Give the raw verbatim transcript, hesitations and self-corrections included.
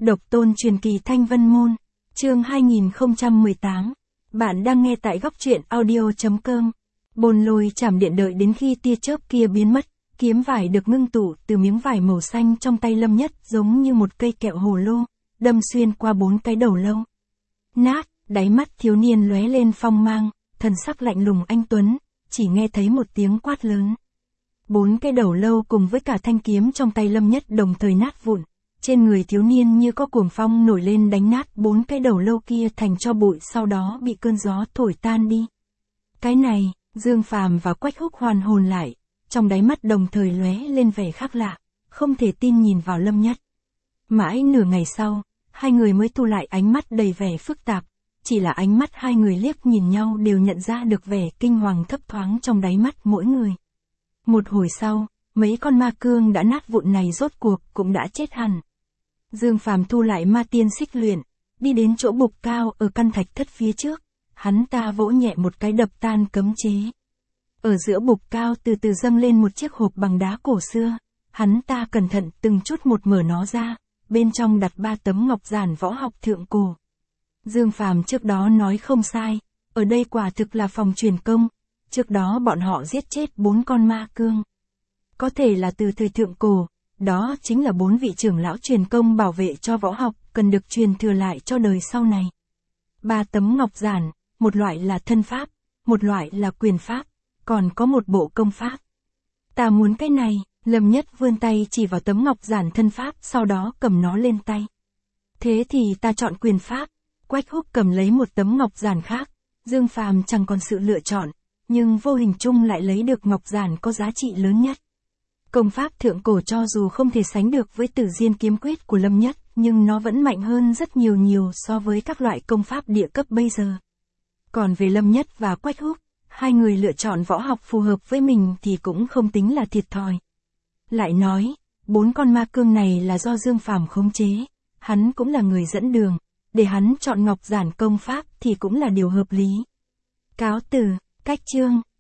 Độc tôn truyền kỳ Thanh Vân Môn, chương hai nghìn không trăm mười tám. Bạn đang nghe tại góc truyện audio chấm com. Bồn lôi chảm điện đợi đến khi tia chớp kia biến mất, kiếm vải được ngưng tụ từ miếng vải màu xanh trong tay Lâm Nhất giống như một cây kẹo hồ lô, đâm xuyên qua bốn cái đầu lâu. Nát, đáy mắt thiếu niên lóe lên phong mang, thần sắc lạnh lùng anh tuấn, chỉ nghe thấy một tiếng quát lớn. Bốn cái đầu lâu cùng với cả thanh kiếm trong tay Lâm Nhất đồng thời nát vụn. Trên người thiếu niên như có cuồng phong nổi lên đánh nát bốn cái đầu lâu kia thành tro bụi, sau đó bị cơn gió thổi tan đi. Cái này, Dương Phàm và Quách Húc hoàn hồn lại, trong đáy mắt đồng thời lóe lên vẻ khác lạ, không thể tin nhìn vào Lâm Nhất. Mãi nửa ngày sau, hai người mới thu lại ánh mắt đầy vẻ phức tạp, chỉ là ánh mắt hai người liếc nhìn nhau đều nhận ra được vẻ kinh hoàng thấp thoáng trong đáy mắt mỗi người. Một hồi sau, mấy con ma cương đã nát vụn này rốt cuộc cũng đã chết hẳn. Dương Phàm thu lại ma tiên xích luyện, đi đến chỗ bục cao ở căn thạch thất phía trước, hắn ta vỗ nhẹ một cái đập tan cấm chế. Ở giữa bục cao từ từ dâng lên một chiếc hộp bằng đá cổ xưa, hắn ta cẩn thận từng chút một mở nó ra, bên trong đặt ba tấm ngọc giản võ học thượng cổ. Dương Phàm trước đó nói không sai, ở đây quả thực là phòng truyền công, trước đó bọn họ giết chết bốn con ma cương. Có thể là từ thời thượng cổ. Đó chính là bốn vị trưởng lão truyền công bảo vệ cho võ học, cần được truyền thừa lại cho đời sau này. Ba tấm ngọc giản, một loại là thân pháp, một loại là quyền pháp, còn có một bộ công pháp. Ta muốn cái này, Lâm Nhất vươn tay chỉ vào tấm ngọc giản thân pháp, sau đó cầm nó lên tay. Thế thì ta chọn quyền pháp. Quách Húc cầm lấy một tấm ngọc giản khác, Dương Phàm chẳng còn sự lựa chọn, nhưng vô hình chung lại lấy được ngọc giản có giá trị lớn nhất. Công pháp thượng cổ cho dù không thể sánh được với Tử Diên kiếm quyết của Lâm Nhất, nhưng nó vẫn mạnh hơn rất nhiều nhiều so với các loại công pháp địa cấp bây giờ. Còn về Lâm Nhất và Quách Húc, hai người lựa chọn võ học phù hợp với mình thì cũng không tính là thiệt thòi. Lại nói, bốn con ma cương này là do Dương Phàm khống chế, hắn cũng là người dẫn đường, để hắn chọn ngọc giản công pháp thì cũng là điều hợp lý. Cáo từ, cách chương.